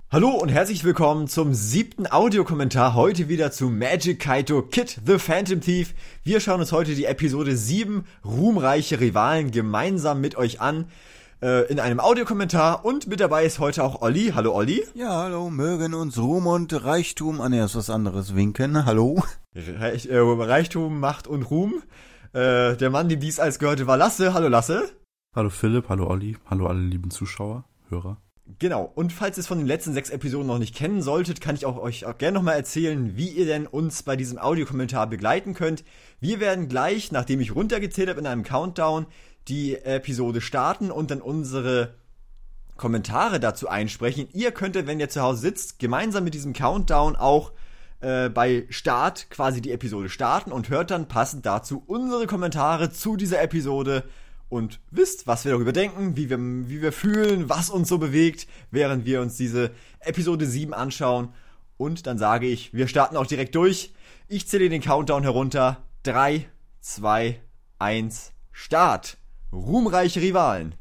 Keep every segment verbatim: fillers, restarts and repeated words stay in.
Hallo und herzlich willkommen zum siebten Audiokommentar, heute wieder zu Magic Kaito Kid the Phantom Thief. Wir schauen uns heute die Episode sieben Ruhmreiche Rivalen gemeinsam mit euch an, äh, in einem Audiokommentar, und mit dabei ist heute auch Olli. Hallo Olli. Ja, hallo, mögen uns Ruhm und Reichtum, ah ne, ist was anderes, winken, hallo. Reich, äh, Reichtum, Macht und Ruhm. Äh, der Mann, dem dies alles gehörte, war Lasse. Hallo Lasse. Hallo Philipp, hallo Olli, hallo alle lieben Zuschauer, Hörer. Genau, und falls ihr es von den letzten sechs Episoden noch nicht kennen solltet, kann ich auch euch auch gerne nochmal erzählen, wie ihr denn uns bei diesem Audiokommentar begleiten könnt. Wir werden gleich, nachdem ich runtergezählt habe in einem Countdown, die Episode starten und dann unsere Kommentare dazu einsprechen. Ihr könntet, wenn ihr zu Hause sitzt, gemeinsam mit diesem Countdown auch äh, bei Start quasi die Episode starten und hört dann passend dazu unsere Kommentare zu dieser Episode und wisst, was wir darüber denken, wie wir, wie wir fühlen, was uns so bewegt, während wir uns diese Episode sieben anschauen. Und dann sage ich, wir starten auch direkt durch. Ich zähle den Countdown herunter. drei, zwei, eins, Start. Ruhmreiche Rivalen.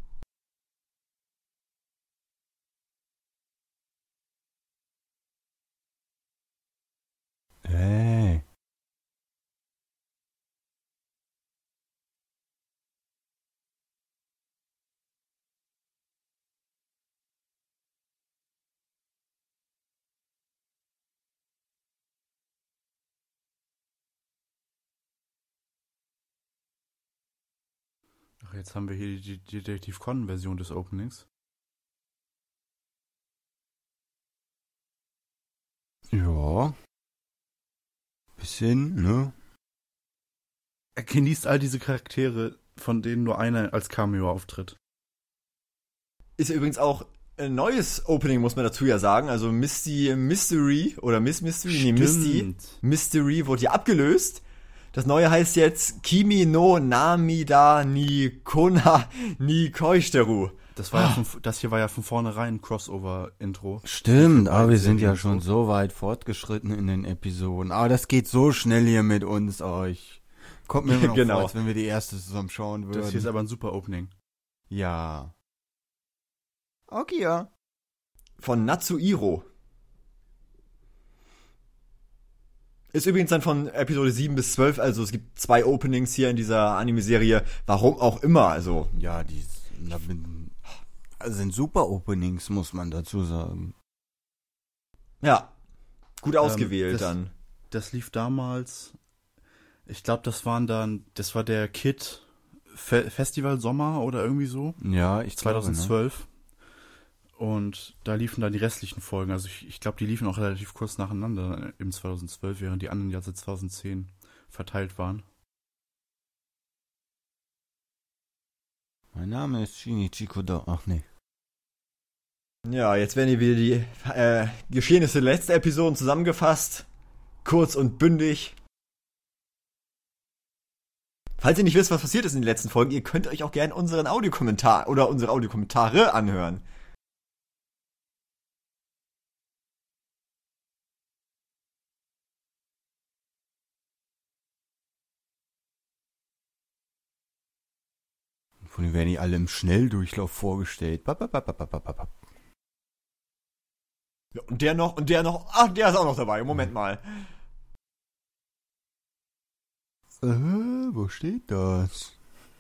Hey. Ach, jetzt haben wir hier die Detektiv Conan-Version des Openings. Ja. Bisschen, ne? Er genießt all diese Charaktere, von denen nur einer als Cameo auftritt. Ist ja übrigens auch ein neues Opening, muss man dazu ja sagen. Also Misty Mystery oder Miss Mystery, nee, Misty Mystery wurde ja abgelöst. Das neue heißt jetzt Kimi no Namida ni Kona ni Koishiteru. Das, war ja von, das hier war ja von vornherein ein Crossover-Intro. Stimmt, aber wir sind ja schon so weit fortgeschritten in den Episoden. Aber das geht so schnell hier mit uns, euch. Kommt mir immer noch Genau. vor, als wenn wir die erste zusammen schauen würden. Das hier ist aber ein super Opening. Ja. Okay, ja. Von Natsuhiro. Ist übrigens dann von Episode sieben bis zwölf, also es gibt zwei Openings hier in dieser Anime-Serie. Warum auch immer, also. Ja, die also sind super Openings, muss man dazu sagen. Ja, gut ausgewählt ähm, das, dann. Das lief damals, ich glaube, das waren dann, das war der Kid Fe- Festival Sommer oder irgendwie so. Ja, ich zweitausendzwölf. Glaube, ne? Und da liefen dann die restlichen Folgen. Also ich, ich glaube, die liefen auch relativ kurz nacheinander im zweitausendzwölf, während die anderen ja seit zweitausendzehn verteilt waren. Mein Name ist Shinichi Kodo. Ach nee. Ja, jetzt werden hier wieder die äh, Geschehnisse der letzten Episoden zusammengefasst. Kurz und bündig. Falls ihr nicht wisst, was passiert ist in den letzten Folgen, ihr könnt euch auch gerne unseren Audiokommentar oder unsere Audiokommentare anhören. Von denen werden die alle im Schnelldurchlauf vorgestellt. Bap, bap, bap, bap, bap, bap. Ja, und der noch, und der noch, ach, der ist auch noch dabei, Moment mal. Äh, wo steht das?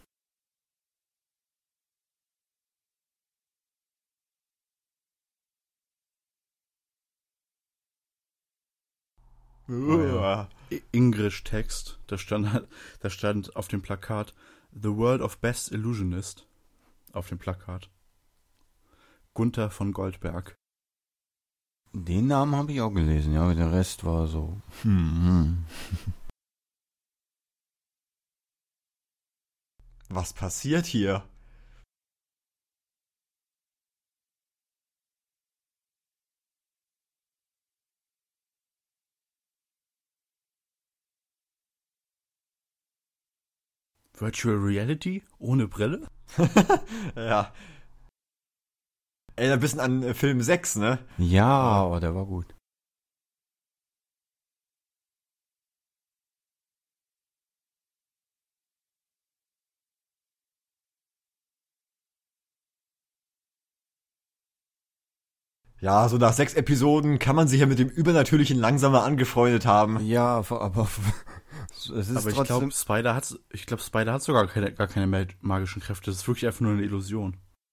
Ja. Englisch-Text, da stand, da stand auf dem Plakat The World of Best Illusionist auf dem Plakat. Gunther von Goldberg. Den Namen habe ich auch gelesen, ja, aber der Rest war so. Hm, hm. Was passiert hier? Virtual Reality ohne Brille? Ja. Erinnert ein bisschen an äh, Film sechs, ne? Ja, aber der war gut. Ja, so nach sechs Episoden kann man sich ja mit dem Übernatürlichen langsamer angefreundet haben. Ja, aber es ist Aber ich trotzdem... glaube, Spider hat, ich glaube, Spider hat sogar keine, gar keine ma- magischen Kräfte. Das ist wirklich einfach nur eine Illusion.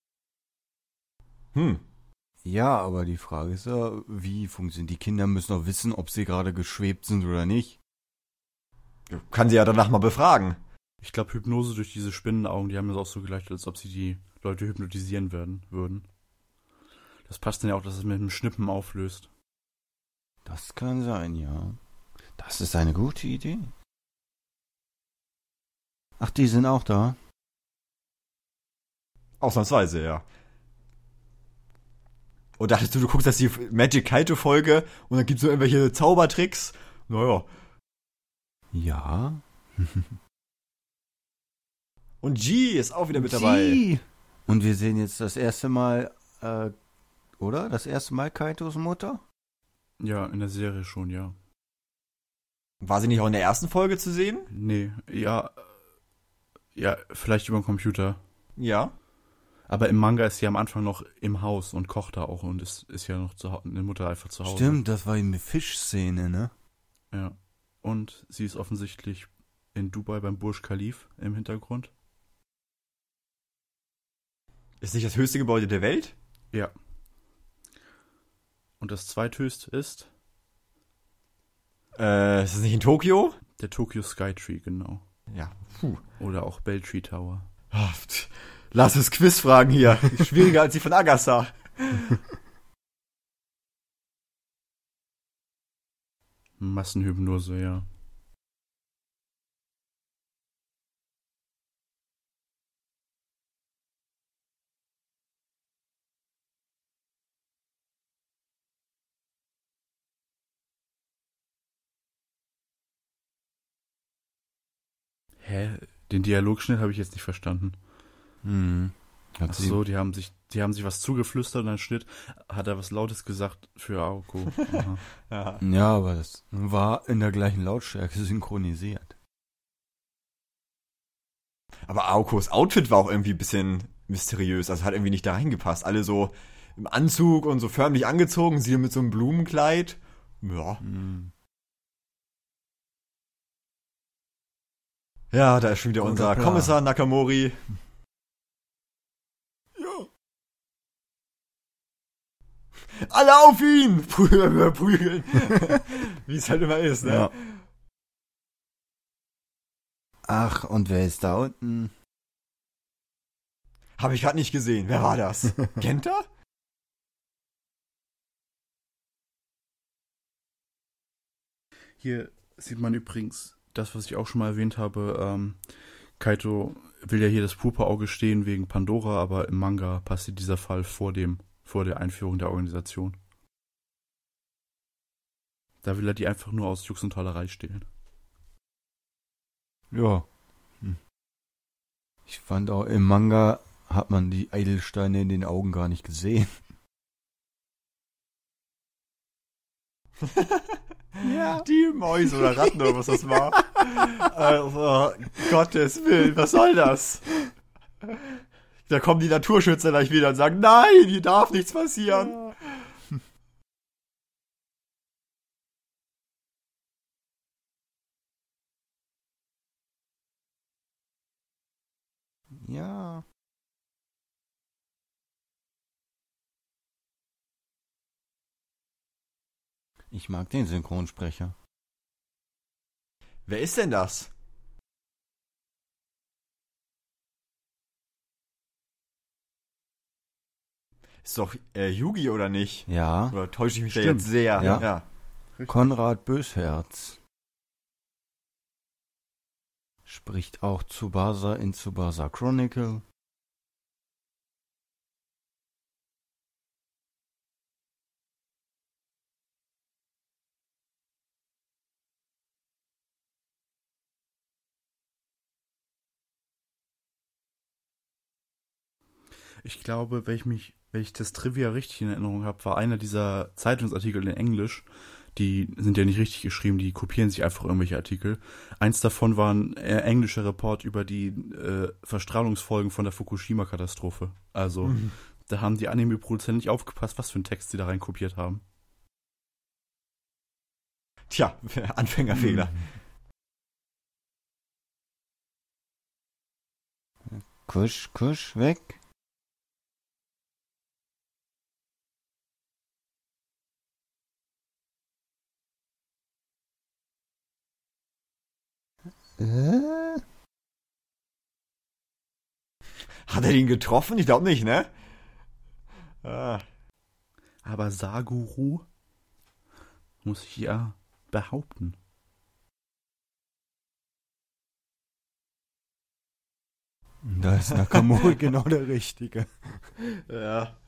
Hm. Ja, aber die Frage ist ja, wie funktioniert. Die Kinder müssen doch wissen, ob sie gerade geschwebt sind oder nicht. Kann sie ja danach mal befragen. Ich glaube, Hypnose durch diese Spinnenaugen, die haben das auch so geleitet, als ob sie die Leute hypnotisieren werden, würden. Das passt dann ja auch, dass es mit dem Schnippen auflöst. Das kann sein, ja. Das ist eine gute Idee. Ach, die sind auch da. Ausnahmsweise, ja. Und dachtest du, du guckst jetzt die Magic Kaito-Folge und dann gibt's so irgendwelche Zaubertricks? Naja. Ja. Und G ist auch wieder mit dabei. Sie. Und wir sehen jetzt das erste Mal, äh, oder? Das erste Mal Kaitos Mutter? Ja, in der Serie schon, ja. War sie nicht auch in der ersten Folge zu sehen? Nee, ja, ja, vielleicht über den Computer. Ja. Aber im Manga ist sie am Anfang noch im Haus und kocht da auch und ist, ist ja noch zu Hause, eine Mutter einfach zu Hause. Stimmt, das war eine Fischszene, ne? Ja. Und sie ist offensichtlich in Dubai beim Burj Khalif im Hintergrund. Ist nicht das höchste Gebäude der Welt? Ja. Und das zweithöchste ist Äh, ist das nicht in Tokio? der Tokyo Skytree, genau. Ja. Puh. Oder auch Beltree Tower. Ah, pft. Lass es Quizfragen hier. Schwieriger als die von Agatha. Massenhypnose, ja. Hä? Den Dialogschnitt habe ich jetzt nicht verstanden. Hm. Hat Ach sie- so, die haben sich, die haben sich was zugeflüstert und dann Schnitt hat er was Lautes gesagt für Aoko. Aha. Ja. Ja, aber das war in der gleichen Lautstärke synchronisiert. Aber Aokos Outfit war auch irgendwie ein bisschen mysteriös. Also hat irgendwie nicht da reingepasst. Alle so im Anzug und so förmlich angezogen. Sie mit so einem Blumenkleid. Ja. Hm. Ja, da ist schon wieder Guter unser Plan. Kommissar Nakamori. Ja. Alle auf ihn! Prügeln, prügeln. Wie es halt immer ist, ne? Ja. Ach, und wer ist da unten? Habe ich gerade nicht gesehen. Wer war das? Kenta? Hier sieht man übrigens das, was ich auch schon mal erwähnt habe. Ähm, Kaito will ja hier das Purpurauge stehen wegen Pandora, aber im Manga passiert dieser Fall vor dem, vor der Einführung der Organisation. Da will er die einfach nur aus Jux und Tollerei stehlen. Ja. Hm. Ich fand auch, im Manga hat man die Edelsteine in den Augen gar nicht gesehen. Ja. Die Mäuse oder Ratten oder was das war. Also, Gottes Willen, was soll das? Da kommen die Naturschützer gleich wieder und sagen, nein, hier darf nichts passieren. Ja. Ich mag den Synchronsprecher. Wer ist denn das? Ist doch äh, Yugi, oder nicht? Ja. Oder täusche ich mich Stimmt. da jetzt sehr? Ja. ja. Konrad Bösherz spricht auch Tsubasa in Tsubasa Chronicle. Ich glaube, wenn ich mich, wenn ich das Trivia richtig in Erinnerung habe, war einer dieser Zeitungsartikel in Englisch, die sind ja nicht richtig geschrieben, die kopieren sich einfach irgendwelche Artikel. Eins davon war ein äh, englischer Report über die äh, Verstrahlungsfolgen von der Fukushima-Katastrophe. Also Mhm. Da haben die Anime-Produzenten nicht aufgepasst, was für einen Text sie da rein kopiert haben. Tja, Anfängerfehler. Kusch, kusch, weg. Äh? Hat er ihn getroffen? Ich glaube nicht, ne? Ah. Aber Saguru muss ich ja behaupten. Da ist Nakamori genau der Richtige. Ja.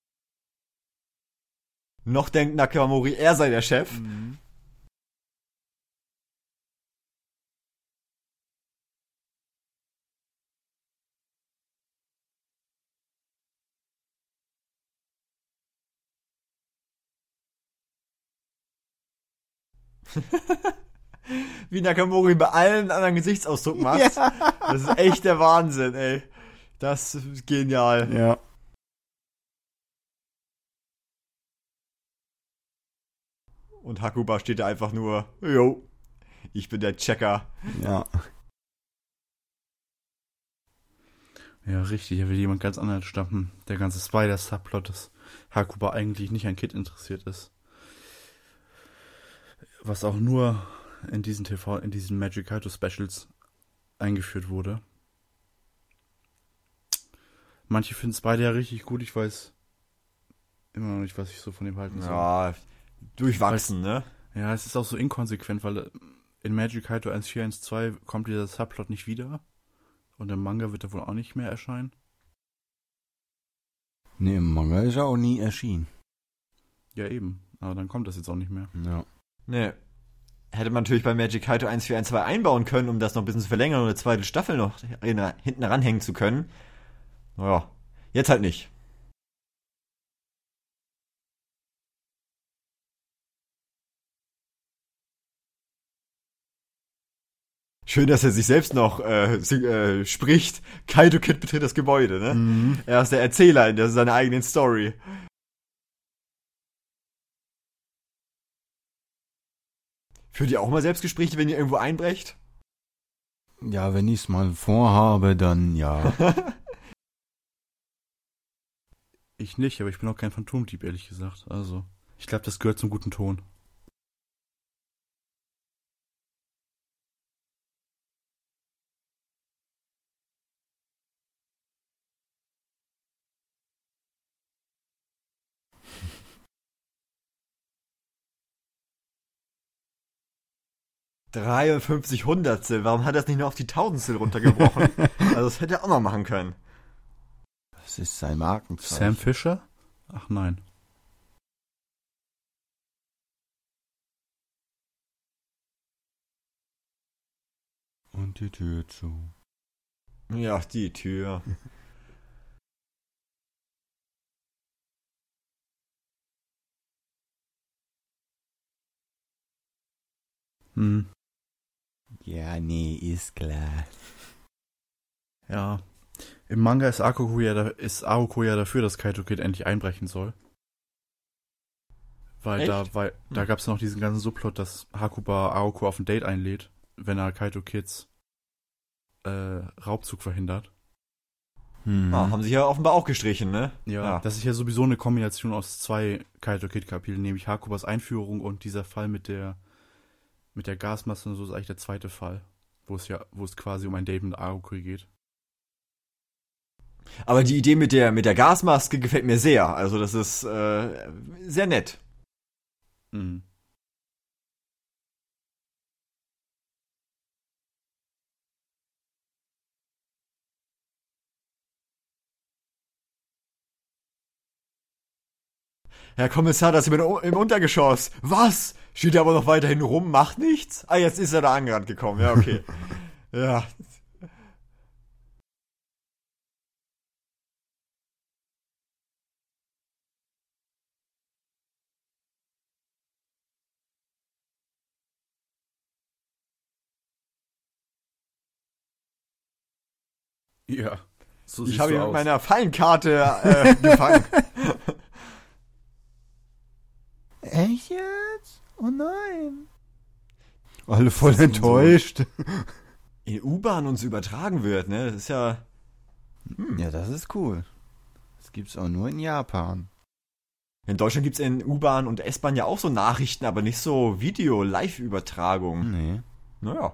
Noch denkt Nakamori, er sei der Chef. Mhm. Wie Nakamori bei allen anderen Gesichtsausdruck macht. Ja. Das ist echt der Wahnsinn, ey. Das ist genial. Ja. Und Hakuba steht da einfach nur, yo, ich bin der Checker. Ja. Ja, richtig, er will jemand ganz anderen stampfen. Der ganze Spider-Subplot, dass Hakuba eigentlich nicht an Kid interessiert ist. Was auch nur in diesen T V, in diesen Magic Kaito Specials eingeführt wurde. Manche finden Spider ja richtig gut, ich weiß immer noch nicht, was ich so von dem halten soll. Ja, durchwachsen, ne? Ja, es ist auch so inkonsequent, weil in Magic Kaito eins vier eins zwei kommt dieser Subplot nicht wieder. Und im Manga wird er wohl auch nicht mehr erscheinen. Nee, im Manga ist er auch nie erschienen. Ja, eben. Aber dann kommt das jetzt auch nicht mehr. Ja. Ne. Hätte man natürlich bei Magic Kaito eins vier eins zwei einbauen können, um das noch ein bisschen zu verlängern und eine zweite Staffel noch hinten ranhängen zu können. Naja, jetzt halt nicht. Schön, dass er sich selbst noch äh, äh, spricht. Kaito Kid betritt das Gebäude, ne? Mhm. Er ist der Erzähler in der, seiner eigenen Story. Führt ihr auch mal Selbstgespräche, wenn ihr irgendwo einbrecht? Ja, wenn ich es mal vorhabe, dann ja. Ich nicht, aber ich bin auch kein Phantomdieb, ehrlich gesagt. Also, ich glaube, das gehört zum guten Ton. dreiundfünfzig Hundertstel, warum hat er das nicht nur auf die Tausendstel runtergebrochen? Also das hätte er auch noch machen können. Das ist sein Markenzeichen. Sam Fisher? Ach nein. Und die Tür zu. Ja, die Tür. Hm. Ja, nee, ist klar. Ja. Im Manga ist Aoko ja, da, ist Aoko ja dafür, dass Kaito Kid endlich einbrechen soll. Weil Echt? da, weil, Hm. da gab es noch diesen ganzen Subplot, dass Hakuba Aoko auf ein Date einlädt, wenn er Kaito Kids äh, Raubzug verhindert. Hm. Ah, haben sie ja offenbar auch gestrichen, ne? Ja, das ist ja sowieso eine Kombination aus zwei Kaito Kid Kapiteln, nämlich Hakubas Einführung und dieser Fall mit der mit der Gasmaske und so ist eigentlich der zweite Fall, wo es ja, wo es quasi um ein Date mit Aoko geht. Aber die Idee mit der, mit der Gasmaske gefällt mir sehr. Also das ist äh, sehr nett. Mhm. Herr Kommissar, das ist im, im Untergeschoss. Was? Steht er aber noch weiterhin rum, macht nichts? Ah, jetzt ist er da angerannt gekommen. Ja, okay. Ja. Ja. So Ich siehst habe du ihn mit aus. meiner Fallenkarte äh, gefangen. Echt jetzt? Oh nein. Alle voll Das ist enttäuscht. In U-Bahn uns übertragen wird, ne? Das ist ja... Ja, das ist cool. Das gibt's auch nur in Japan. In Deutschland gibt's in U-Bahn und S-Bahn ja auch so Nachrichten, aber nicht so Video-Live-Übertragung. Nee. Naja.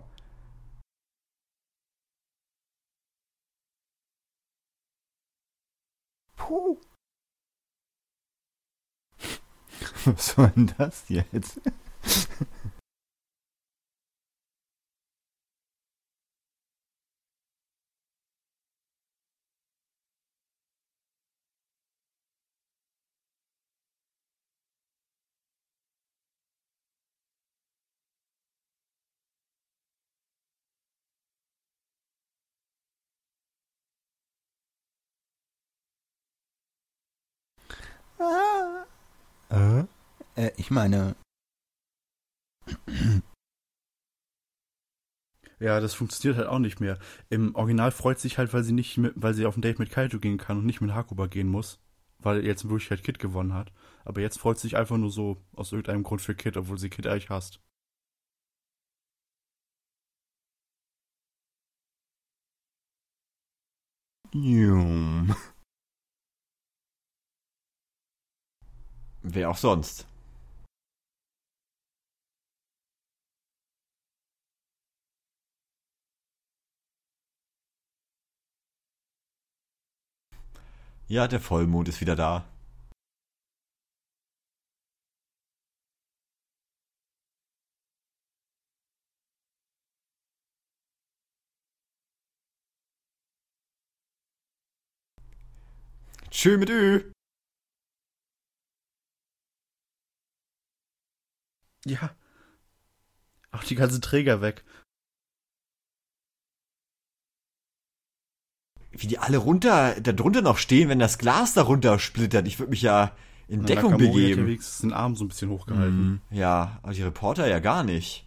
Puh. Was war denn das jetzt? Ah. Äh? Äh, ich meine, Ja, das funktioniert halt auch nicht mehr. Im Original freut sich halt, weil sie nicht mit, weil sie auf ein Date mit Kaito gehen kann und nicht mit Hakuba gehen muss. Weil jetzt in Wirklichkeit Kid gewonnen hat. Aber jetzt freut sie sich einfach nur so aus irgendeinem Grund für Kid, obwohl sie Kid eigentlich hasst. Jum. Wer auch sonst. Ja, der Vollmond ist wieder da. Tschö mit Ü. Ja. Auch die ganzen Träger weg. Wie die alle runter, da drunter noch stehen, wenn das Glas darunter splittert. Ich würde mich ja in Und Deckung Nakamori hat ja begeben. wenigstens den Arm so ein bisschen hochgehalten. Mhm. Ja, aber die Reporter ja gar nicht.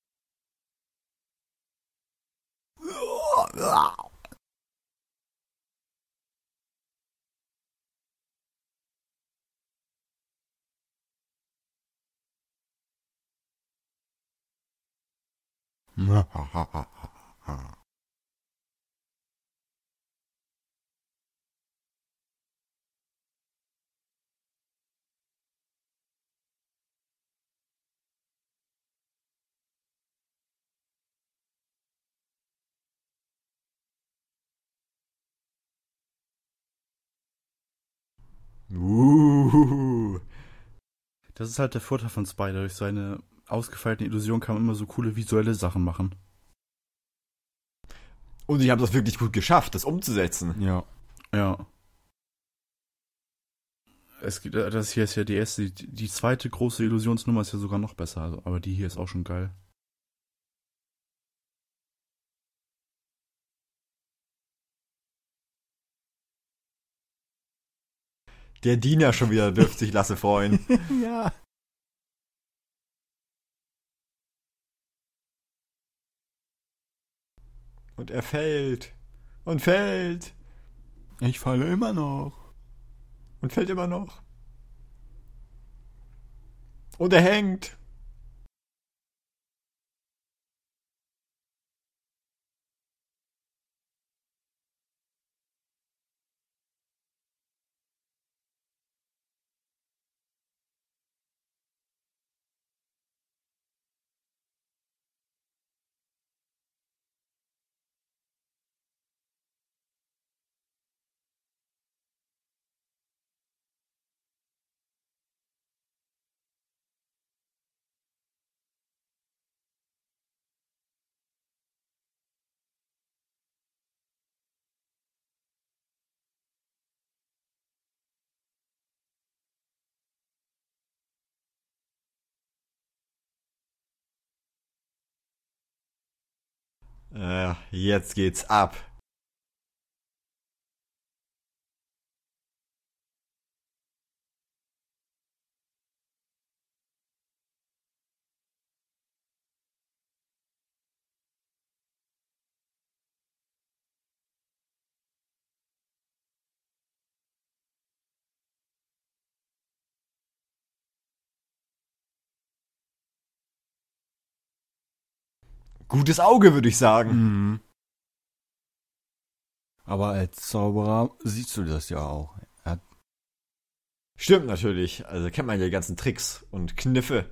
Uh. Das ist halt der Vorteil von Spider. Durch seine ausgefeilten Illusionen kann man immer so coole visuelle Sachen machen. Und sie haben das wirklich gut geschafft, das umzusetzen. Ja. Ja. Es gibt, das hier ist ja die erste, die, die zweite große Illusionsnummer ist ja sogar noch besser, also, aber die hier ist auch schon geil. Der Diener schon wieder dürfte sich Lasse freuen. Ja. Und er fällt. Und fällt. Ich falle immer noch. Und fällt immer noch. Und er hängt. Äh, jetzt geht's ab. gutes Auge, würde ich sagen. Mhm. Aber als Zauberer siehst du das ja auch. Er hat Stimmt natürlich. Also kennt man ja die ganzen Tricks und Kniffe.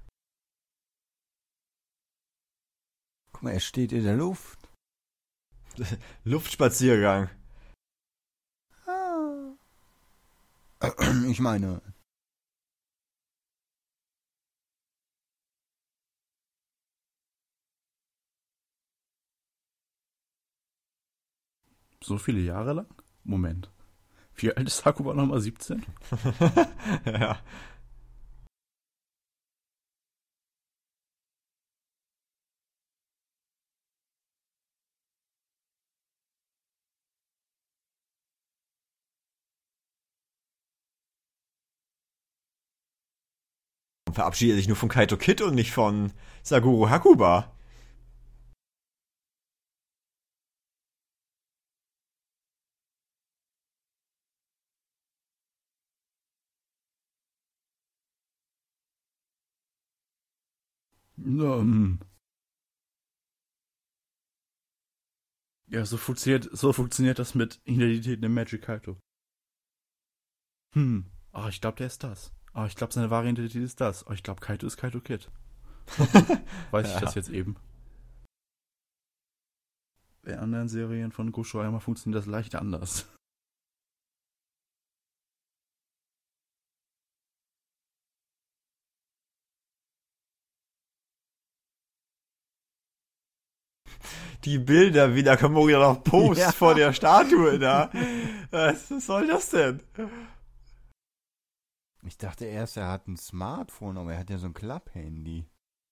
Guck mal, er steht in der Luft. Luftspaziergang. Ich meine, So viele Jahre lang? Moment. Wie alt ist Hakuba nochmal? siebzehn? Ja. Und verabschiedet sich nur von Kaito Kid und nicht von Saguro Hakuba. Ja, hm. Ja, so funktioniert, so funktioniert das mit Identitäten im Magic Kaito. Hm. Ah, ich glaube, der ist das. Ah, ich glaube, seine wahre Identität ist das. Ah, ich glaube, Kaito ist Kaito Kid. Weiß ich Ja. das jetzt eben. Bei anderen Serien von Gosho Aoyama funktioniert das leicht anders. Die Bilder, wie Nakamori da noch post Ja. vor der Statue da. Was soll das denn? ich dachte erst, er hat ein Smartphone, aber er hat ja so ein Klapphandy.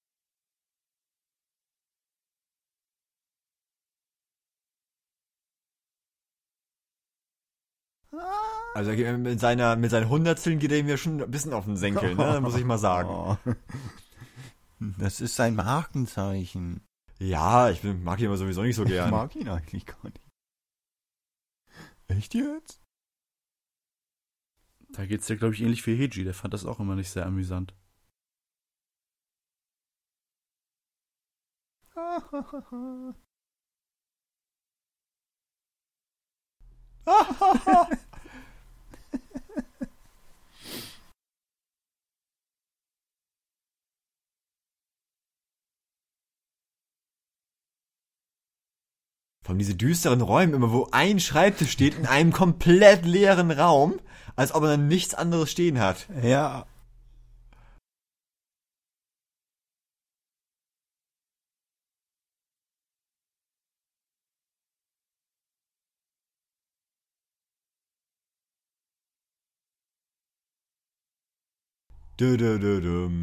Also mit seiner, mit seinen Hundertsteln geht er mir schon ein bisschen auf den Senkel, ne? Muss ich mal sagen. Oh. Das ist sein Markenzeichen. Ja, ich bin- mag ihn aber sowieso nicht so Ich gern. mag ihn eigentlich gar nicht. Echt jetzt? Da geht's ja, glaube ich, ähnlich wie Heiji. Der fand das auch immer nicht sehr amüsant. Vor allem diese düsteren Räume immer, wo ein Schreibtisch steht in einem komplett leeren Raum, als ob er dann nichts anderes stehen hat. Ja. Dö, dö, dö, düm.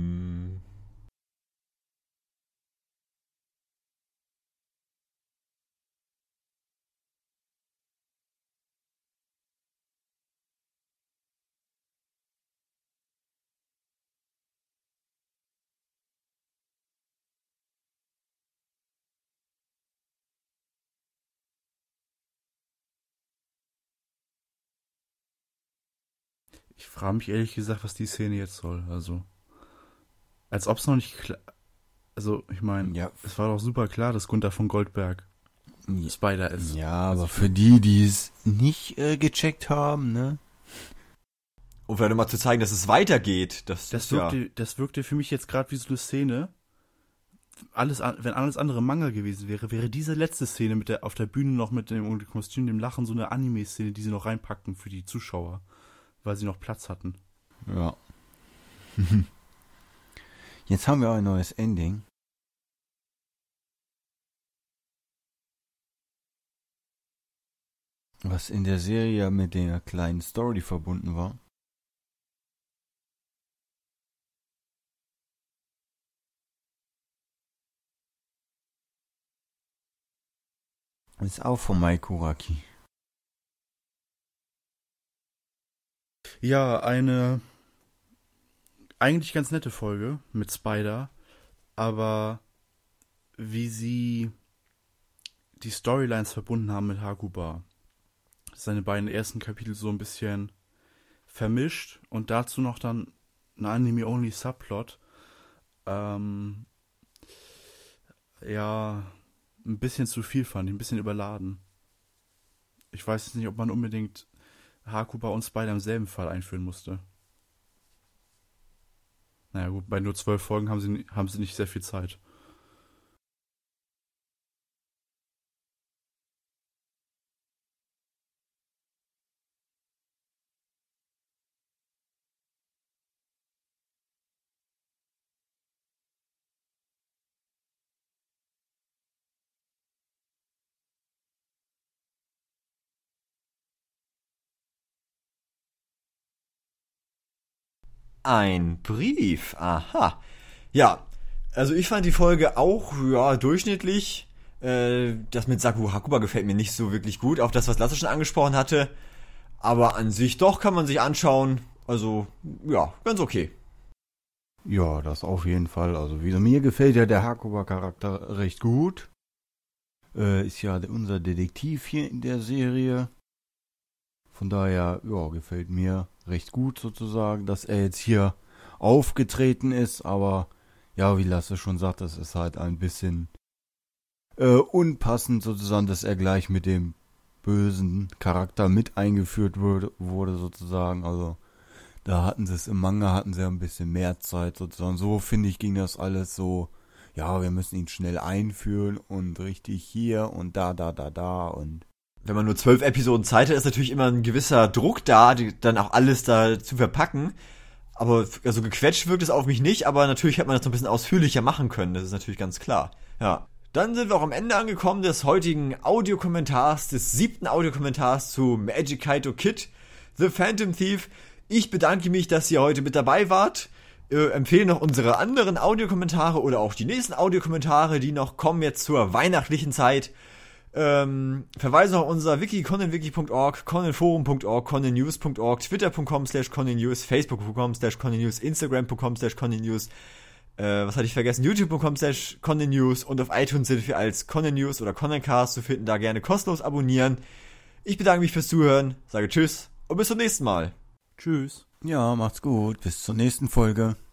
Ich frage mich ehrlich gesagt, was die Szene jetzt soll. Also, als ob es noch nicht klar. Also, ich meine, Ja. es war doch super klar, dass Gunther von Goldberg Spider ist. Ja, aber für die, die es nicht äh, gecheckt haben, ne? Um vielleicht mal zu zeigen, dass es weitergeht. Das, Das ist ja. wirkte, das wirkte für mich jetzt gerade wie so eine Szene. Alles, an- wenn alles andere Manga gewesen wäre, wäre diese letzte Szene mit der, auf der Bühne noch mit dem, mit dem Kostüm, dem Lachen, so eine Anime-Szene, die sie noch reinpackten für die Zuschauer, weil sie noch Platz hatten. Ja. Jetzt haben wir auch ein neues Ending. Was in der Serie ja mit der kleinen Story verbunden war. Ist auch von Mai Kuraki. Ja, eine eigentlich ganz nette Folge mit Spider, aber wie sie die Storylines verbunden haben mit Hakuba. Seine beiden ersten Kapitel so ein bisschen vermischt und dazu noch dann ein Anime-Only Subplot. Ähm, ja, ein bisschen zu viel fand ich, ein bisschen überladen. Ich weiß jetzt nicht, ob man unbedingt Haku bei uns beide im selben Fall einführen musste. Naja gut, bei nur zwölf Folgen haben sie, haben sie nicht sehr viel Zeit. Ein Brief, aha. Ja, also ich fand die Folge auch, ja, durchschnittlich. Äh, das mit Saku Hakuba gefällt mir nicht so wirklich gut, auch das, was Lasse schon angesprochen hatte. Aber an sich doch kann man sich anschauen. Also, ja, ganz okay. Ja, das auf jeden Fall. Also wie mir gefällt ja der Hakuba-Charakter recht gut. Äh, ist ja unser Detektiv hier in der Serie. Von daher, ja, gefällt mir recht gut sozusagen, dass er jetzt hier aufgetreten ist. Aber ja, wie Lasse schon sagt, das ist halt ein bisschen äh, unpassend sozusagen, dass er gleich mit dem bösen Charakter mit eingeführt wurde, wurde sozusagen. Also da hatten sie es im Manga, hatten sie ein bisschen mehr Zeit sozusagen. So finde ich, ging das alles so, ja, wir müssen ihn schnell einführen und richtig hier und da, da, da, da und wenn man nur zwölf Episoden Zeit hat, ist natürlich immer ein gewisser Druck da, die, dann auch alles da zu verpacken. Aber also gequetscht wirkt es auf mich nicht, aber natürlich hätte man das noch ein bisschen ausführlicher machen können, das ist natürlich ganz klar. Ja. Dann sind wir auch am Ende angekommen des heutigen Audiokommentars, des siebten Audiokommentars zu Magic Kaito Kid, The Phantom Thief. Ich bedanke mich, dass ihr heute mit dabei wart. Äh, empfehle noch unsere anderen Audiokommentare oder auch die nächsten Audiokommentare, die noch kommen jetzt zur weihnachtlichen Zeit. Ähm, verweise noch auf unser Wiki, conanwiki punkt org, conanforum punkt org, conannews punkt org, twitter punkt com slash conannews, facebook punkt com slash conannews, instagram punkt com slash conannews, äh, was hatte ich vergessen, youtube punkt com slash conannews und auf iTunes sind wir als Conannews oder Conancast zu finden, da gerne kostenlos abonnieren. Ich bedanke mich fürs Zuhören, sage tschüss und bis zum nächsten Mal. Tschüss. ja, macht's gut, bis zur nächsten Folge.